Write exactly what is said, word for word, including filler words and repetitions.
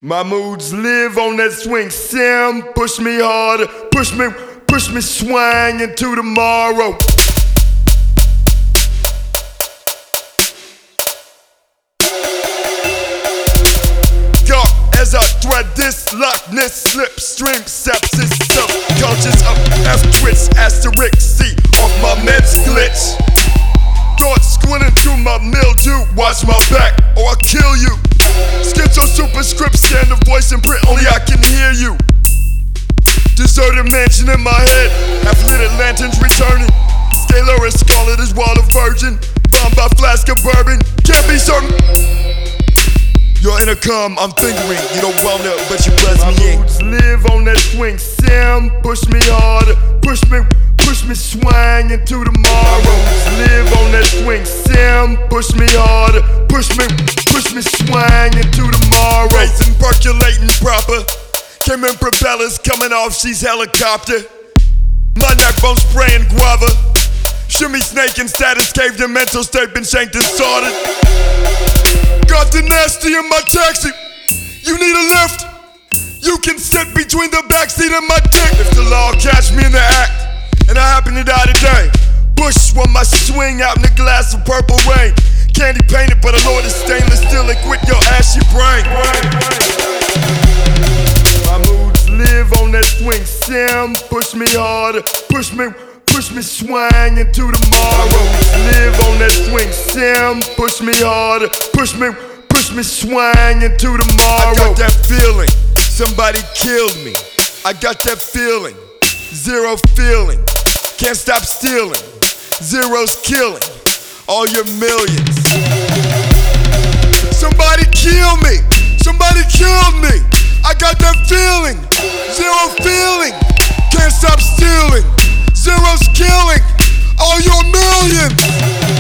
My moods live on that swing sim. Push me harder, push me, push me swing into tomorrow. Yo, as I thread this lockness, slipstream, sepsis, subconscious of F-twitch, asterisk, C off my meds glitch. Thoughts squinting through my mildew, watch my back or I'll kill you. Schizo superscript, scan the voice in print, only I can hear you. Deserted mansion in my head, half-lit lanterns returning. Scalar and scarlet is wall of virgin, bombed by flask of bourbon, can't be certain. Your intercom, I'm fingering, you don't want it, but you buzz me in. My moods live on that swing sim, push me harder, push me, push me swing into tomorrow. My moods live on that swing sim, push me harder, push me, push me swing into tomorrow. Racing, percolating proper, came in propellers coming off, she's helicopter. My neck bone spraying guava, shimmy snake in status, caved in mental state, been shanked and sorted. Got the nasty in my taxi, you need a lift. You can sit between the backseat and my dick. If the law catch me in the act, and I happen to die today, Bush when my swing out in a glass of purple rain. Candy painted, but a Lord is stainless steel and quit your ashy brain. My moods live on that swing sim, push me harder, push me, push me swing into tomorrow. My moods live on that swing sim, push me harder, push me, push me swing into tomorrow. I got that feeling, somebody killed me. I got that feeling, zero feeling, can't stop stealing, zero's killing all your millions. Somebody kill me, somebody killed me. I got that feeling, zero feeling, can't stop stealing, zero's killing all your millions.